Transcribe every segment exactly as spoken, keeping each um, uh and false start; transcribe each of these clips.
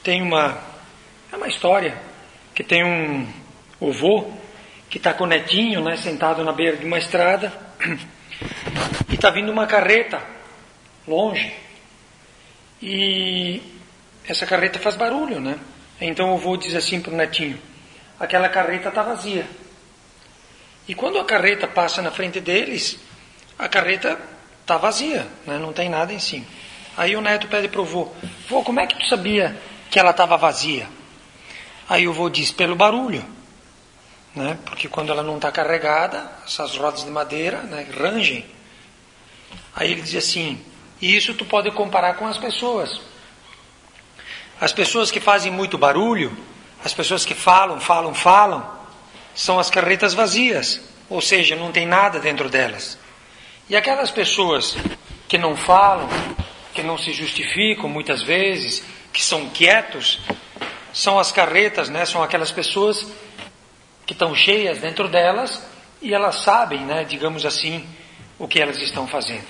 tem uma, é uma história que tem um avô que está com o netinho, né, sentado na beira de uma estrada e está vindo uma carreta longe e essa carreta faz barulho, né? Então o avô diz assim para o netinho: aquela carreta está vazia. E quando a carreta passa na frente deles, a carreta está vazia, né? Não tem nada em cima. Aí o neto pede para o vô: vô, como é que tu sabia que ela estava vazia? Aí o vô diz: pelo barulho, né? Porque quando ela não está carregada, essas rodas de madeira, né, rangem. Aí ele diz assim: e isso tu pode comparar com as pessoas. As pessoas que fazem muito barulho, as pessoas que falam, falam, falam, são as carretas vazias, ou seja, não tem nada dentro delas. E aquelas pessoas que não falam, que não se justificam muitas vezes, que são quietos, são as carretas, né? São aquelas pessoas que estão cheias dentro delas e elas sabem, né, digamos assim, o que elas estão fazendo.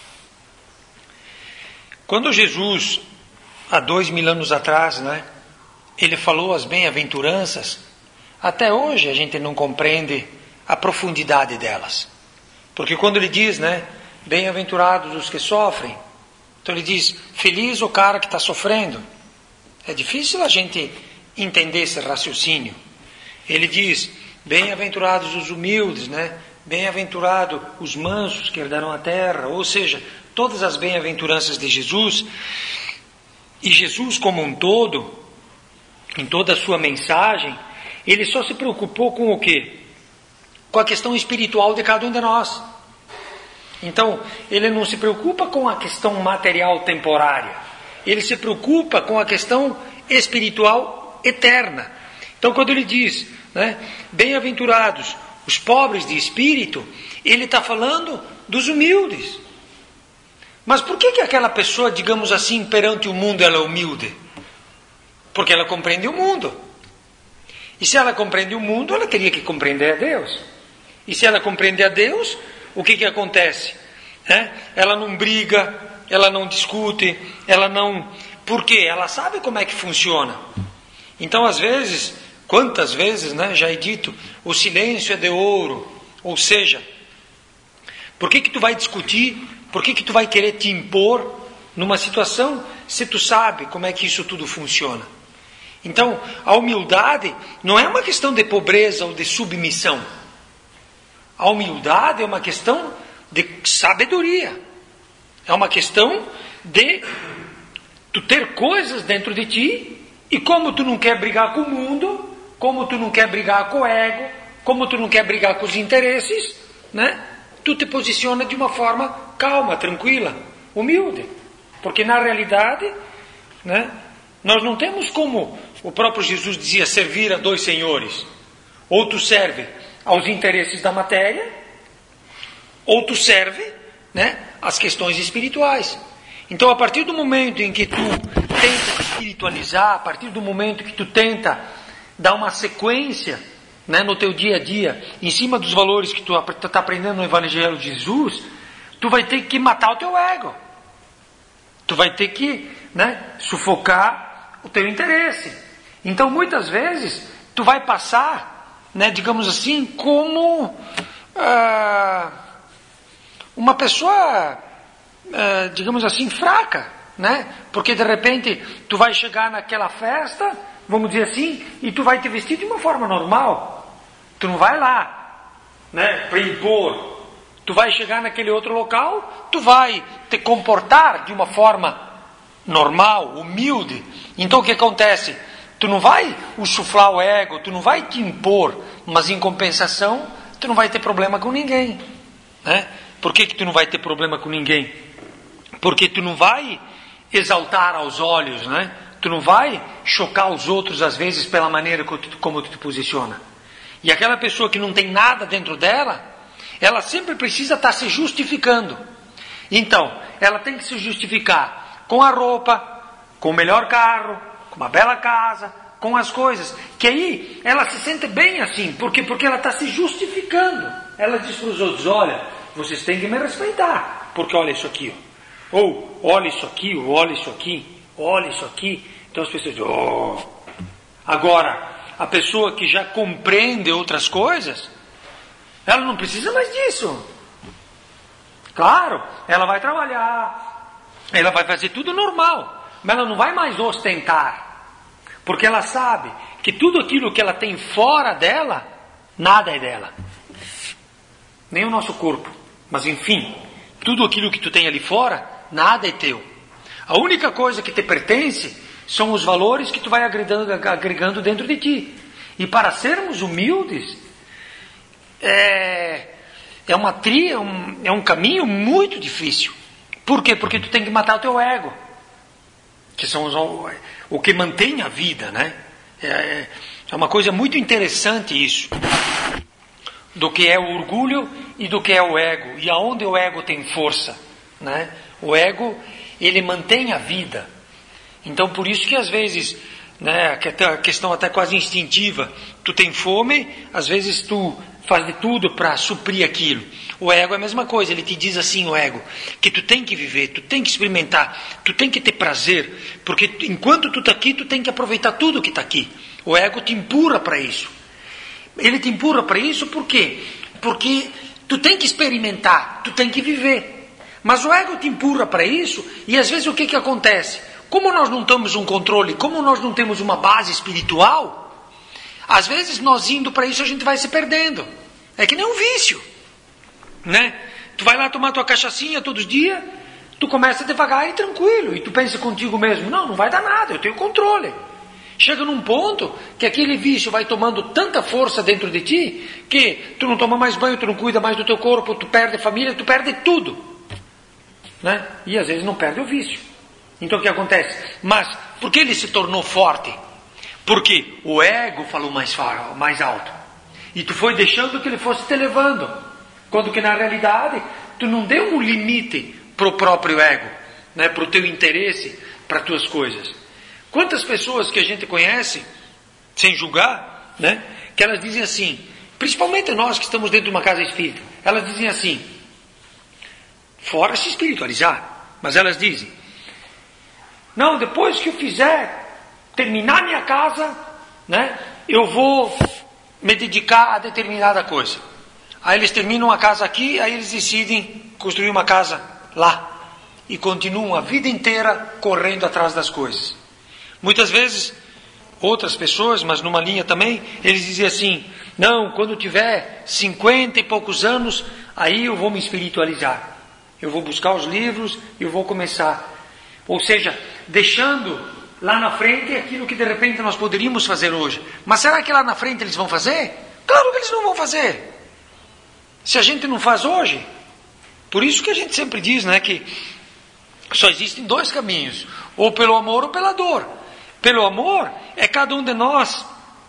Quando Jesus, há dois mil anos atrás, né, ele falou as bem-aventuranças, até hoje a gente não compreende a profundidade delas. Porque quando ele diz, né, bem-aventurados os que sofrem, então ele diz, feliz o cara que está sofrendo. É difícil a gente entender esse raciocínio. Ele diz, bem-aventurados os humildes, né, bem-aventurados os mansos que herdarão a terra, ou seja, todas as bem-aventuranças de Jesus. E Jesus como um todo, em toda a sua mensagem, ele só se preocupou com o quê? Com a questão espiritual de cada um de nós. Então, ele não se preocupa com a questão material temporária. Ele se preocupa com a questão espiritual eterna. Então, quando ele diz, né, bem-aventurados os pobres de espírito, ele está falando dos humildes. Mas por que que aquela pessoa, digamos assim, perante o mundo ela é humilde? Porque ela compreende o mundo. E se ela compreende o mundo, ela teria que compreender a Deus. E se ela compreende a Deus, o que que acontece? É? Ela não briga, ela não discute, ela não... Por quê? Ela sabe como é que funciona. Então, às vezes, quantas vezes, né, já é dito, o silêncio é de ouro. Ou seja, por que que tu vai discutir? Por que que tu vai querer te impor numa situação se tu sabe como é que isso tudo funciona? Então, a humildade não é uma questão de pobreza ou de submissão. A humildade é uma questão de sabedoria. É uma questão de tu ter coisas dentro de ti e como tu não quer brigar com o mundo, como tu não quer brigar com o ego, como tu não quer brigar com os interesses, né? Tu te posiciona de uma forma calma, tranquila, humilde. Porque na realidade, né, nós não temos como, o próprio Jesus dizia, servir a dois senhores. Ou tu serve aos interesses da matéria, ou tu serve, né, às questões espirituais. Então, a partir do momento em que tu tenta espiritualizar, a partir do momento que tu tenta dar uma sequência, né, no teu dia a dia, em cima dos valores que tu está aprendendo no Evangelho de Jesus, tu vai ter que matar o teu ego. Tu vai ter que, né, sufocar o teu interesse. Então, muitas vezes, tu vai passar, né, digamos assim, como ah, uma pessoa, ah, digamos assim, fraca, né? Porque, de repente, tu vai chegar naquela festa, vamos dizer assim, e tu vai te vestir de uma forma normal. Tu não vai lá, né, para impor. Tu vai chegar naquele outro local, tu vai te comportar de uma forma normal, humilde. Então o que acontece? Tu não vai chuflar o ego, tu não vai te impor, mas em compensação, tu não vai ter problema com ninguém. Né? Por que que tu não vai ter problema com ninguém? Porque tu não vai exaltar aos olhos, né? Tu não vai chocar os outros às vezes pela maneira como tu te posiciona. E aquela pessoa que não tem nada dentro dela, ela sempre precisa estar se justificando. Então, ela tem que se justificar com a roupa, com o melhor carro, com uma bela casa, com as coisas. Que aí ela se sente bem assim. Por quê? Porque ela está se justificando. Ela diz para os outros, olha, vocês têm que me respeitar. Porque olha isso aqui. Ó. Ou olha isso aqui, ou olha isso aqui, olha isso aqui. Então as pessoas dizem, oh. Agora, a pessoa que já compreende outras coisas, ela não precisa mais disso. Claro, ela vai trabalhar, ela vai fazer tudo normal, mas ela não vai mais ostentar, porque ela sabe que tudo aquilo que ela tem fora dela, nada é dela. Nem o nosso corpo, mas enfim, tudo aquilo que tu tem ali fora, nada é teu. A única coisa que te pertence são os valores que tu vai agregando, agregando dentro de ti. E para sermos humildes, é, é uma tria, um, é um caminho muito difícil. Por quê? Porque tu tem que matar o teu ego, que são os, o, o que mantém a vida, né? É, é uma coisa muito interessante isso, do que é o orgulho e do que é o ego, e aonde o ego tem força, né? O ego, ele mantém a vida. Então por isso que às vezes, né, a questão até quase instintiva, tu tem fome, às vezes tu faz de tudo para suprir aquilo. O ego é a mesma coisa, ele te diz assim, o ego, que tu tem que viver, tu tem que experimentar, tu tem que ter prazer, porque enquanto tu está aqui, tu tem que aproveitar tudo que está aqui. O ego te empurra para isso. Ele te empurra para isso por quê? Porque tu tem que experimentar, tu tem que viver. Mas o ego te empurra para isso, e às vezes o que que acontece? Como nós não temos um controle, como nós não temos uma base espiritual, às vezes nós indo para isso a gente vai se perdendo. É que nem um vício, né? Tu vai lá tomar tua cachaçinha todos os dias, tu começa devagar e tranquilo, e tu pensa contigo mesmo, não, não vai dar nada, eu tenho controle. Chega num ponto que aquele vício vai tomando tanta força dentro de ti, que tu não toma mais banho, tu não cuida mais do teu corpo, tu perde a família, tu perde tudo, né? E às vezes não perde o vício. Então o que acontece? Mas por que ele se tornou forte? Porque o ego falou mais, mais alto. E tu foi deixando que ele fosse te levando. Quando que na realidade tu não deu um limite para o próprio ego, né? Para o teu interesse, para as tuas coisas. Quantas pessoas que a gente conhece, sem julgar, né? Que elas dizem assim, principalmente nós que estamos dentro de uma casa espírita, elas dizem assim, fora se espiritualizar, mas elas dizem, não, depois que eu fizer, terminar minha casa, né, eu vou me dedicar a determinada coisa. Aí eles terminam a casa aqui, aí eles decidem construir uma casa lá. E continuam a vida inteira correndo atrás das coisas. Muitas vezes, outras pessoas, mas numa linha também, eles dizem assim, não, quando tiver cinquenta e poucos anos, aí eu vou me espiritualizar. Eu vou buscar os livros, eu vou começar. Ou seja, deixando lá na frente aquilo que de repente nós poderíamos fazer hoje. Mas será que lá na frente eles vão fazer? Claro que eles não vão fazer. Se a gente não faz hoje. Por isso que a gente sempre diz, né, que só existem dois caminhos. Ou pelo amor ou pela dor. Pelo amor é cada um de nós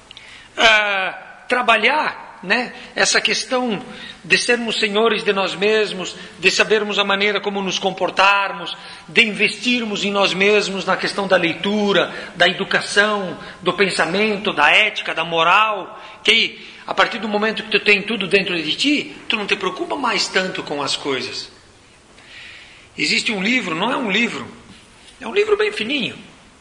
ah, trabalhar, né, essa questão de sermos senhores de nós mesmos, de sabermos a maneira como nos comportarmos, de investirmos em nós mesmos na questão da leitura, da educação, do pensamento, da ética, da moral, que aí, a partir do momento que tu tem tudo dentro de ti, tu não te preocupa mais tanto com as coisas. Existe um livro, não é um livro, é um livro bem fininho,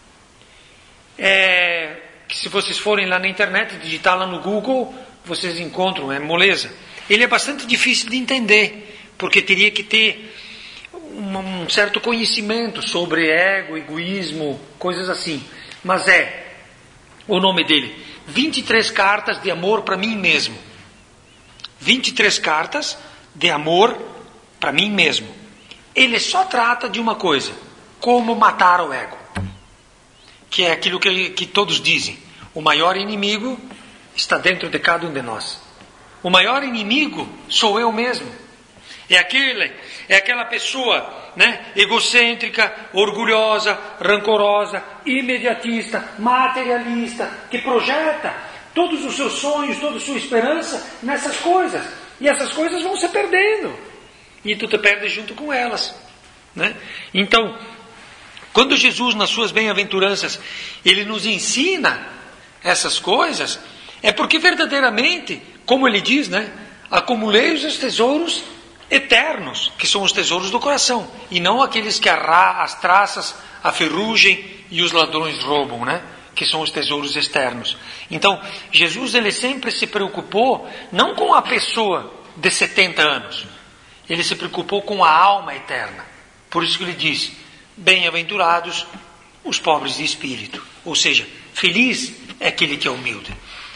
é, que se vocês forem lá na internet, digitar lá no Google, vocês encontram, é moleza. Ele é bastante difícil de entender, porque teria que ter um, um certo conhecimento sobre ego, egoísmo, coisas assim. Mas é o nome dele, vinte e três cartas de amor para mim mesmo. vinte e três cartas de amor para mim mesmo. Ele só trata de uma coisa, como matar o ego. Que é aquilo que, que todos dizem, o maior inimigo está dentro de cada um de nós. O maior inimigo sou eu mesmo. É aquele, é aquela pessoa, né, egocêntrica, orgulhosa, rancorosa, imediatista, materialista, que projeta todos os seus sonhos, toda a sua esperança nessas coisas. E essas coisas vão se perdendo. E tu te perdes junto com elas, né? Então, quando Jesus, nas suas bem-aventuranças, ele nos ensina essas coisas, é porque verdadeiramente, como ele diz, né? Acumulei os tesouros eternos, que são os tesouros do coração, e não aqueles que a, as traças, a ferrugem e os ladrões roubam, né? Que são os tesouros externos. Então, Jesus ele sempre se preocupou não com a pessoa de setenta anos, ele se preocupou com a alma eterna. Por isso que ele diz, bem-aventurados os pobres de espírito, ou seja, feliz é aquele que é humilde.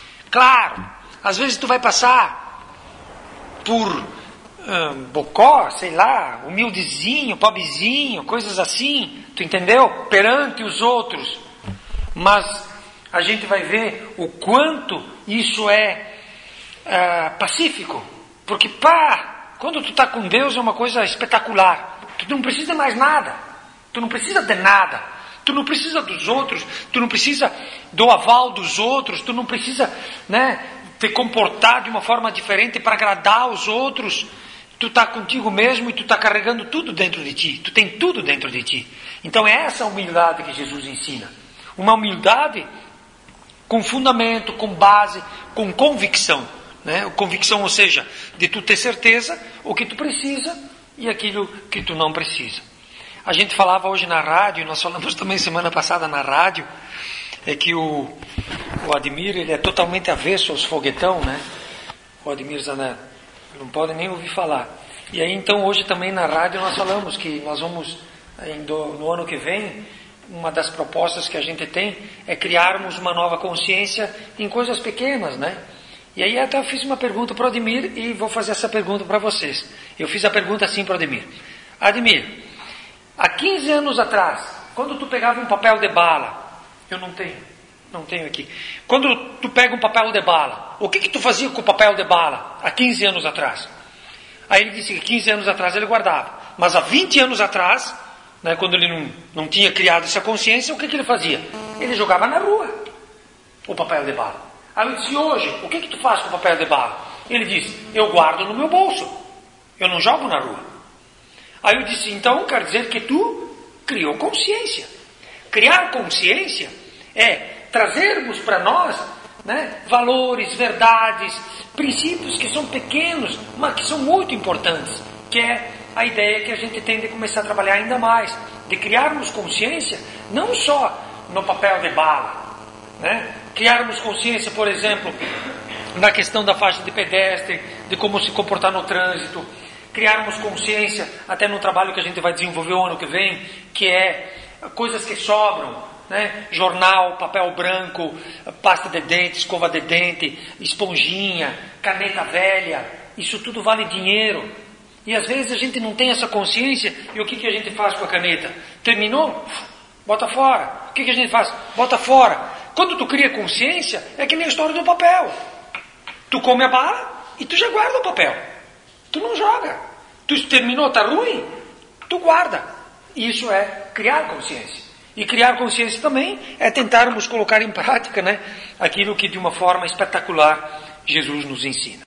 Claro, às vezes tu vai passar por hum, bocó, sei lá, humildezinho, pobrezinho, coisas assim, tu entendeu? Perante os outros. Mas a gente vai ver o quanto isso é uh, pacífico. Porque, pá, quando tu está com Deus é uma coisa espetacular. Tu não precisa de mais nada. Tu não precisa de nada. Tu não precisa dos outros. Tu não precisa do aval dos outros. Tu não precisa, né, te comportar de uma forma diferente para agradar os outros. Tu está contigo mesmo e tu está carregando tudo dentro de ti. Tu tem tudo dentro de ti. Então é essa humildade que Jesus ensina. Uma humildade com fundamento, com base, com convicção. Né? Convicção, ou seja, de tu ter certeza o que tu precisa e aquilo que tu não precisa. A gente falava hoje na rádio, nós falamos também semana passada na rádio, é que o, o Admir ele é totalmente avesso aos foguetão, né? O Admir Zanella, não pode nem ouvir falar. E aí então hoje também na rádio nós falamos que nós vamos, no ano que vem, uma das propostas que a gente tem é criarmos uma nova consciência em coisas pequenas, né? E aí até eu fiz uma pergunta para o Admir e vou fazer essa pergunta para vocês. Eu fiz a pergunta assim para o Admir. Admir, há quinze anos atrás, quando tu pegava um papel de bala, eu não tenho, não tenho aqui. Quando tu pega um papel de bala, o que que tu fazia com o papel de bala há quinze anos atrás? Aí ele disse que quinze anos atrás ele guardava. Mas há vinte anos atrás... Né, quando ele não, não tinha criado essa consciência, o que, que ele fazia? Ele jogava na rua o papel de bala. Aí eu disse, hoje, o que, que tu faz com o papel de bala? Ele disse, eu guardo no meu bolso, eu não jogo na rua. Aí eu disse, então quer dizer que tu criou consciência. Criar consciência é trazermos para nós, né, valores, verdades, princípios que são pequenos, mas que são muito importantes, que é a ideia que a gente tem de começar a trabalhar ainda mais, de criarmos consciência, não só no papel de bala, né? Criarmos consciência, por exemplo, na questão da faixa de pedestre, de como se comportar no trânsito, criarmos consciência até no trabalho que a gente vai desenvolver o ano que vem, que é coisas que sobram, né? Jornal, papel branco, pasta de dente, escova de dente, esponjinha, caneta velha, isso tudo vale dinheiro. E às vezes a gente não tem essa consciência, e o que, que a gente faz com a caneta? Terminou? Bota fora. O que, que a gente faz? Bota fora. Quando tu cria consciência, é que nem a história do papel. Tu come a bala e tu já guarda o papel. Tu não joga. Tu terminou, tá ruim? Tu guarda. Isso é criar consciência. E criar consciência também é tentarmos colocar em prática, né, aquilo que de uma forma espetacular Jesus nos ensina.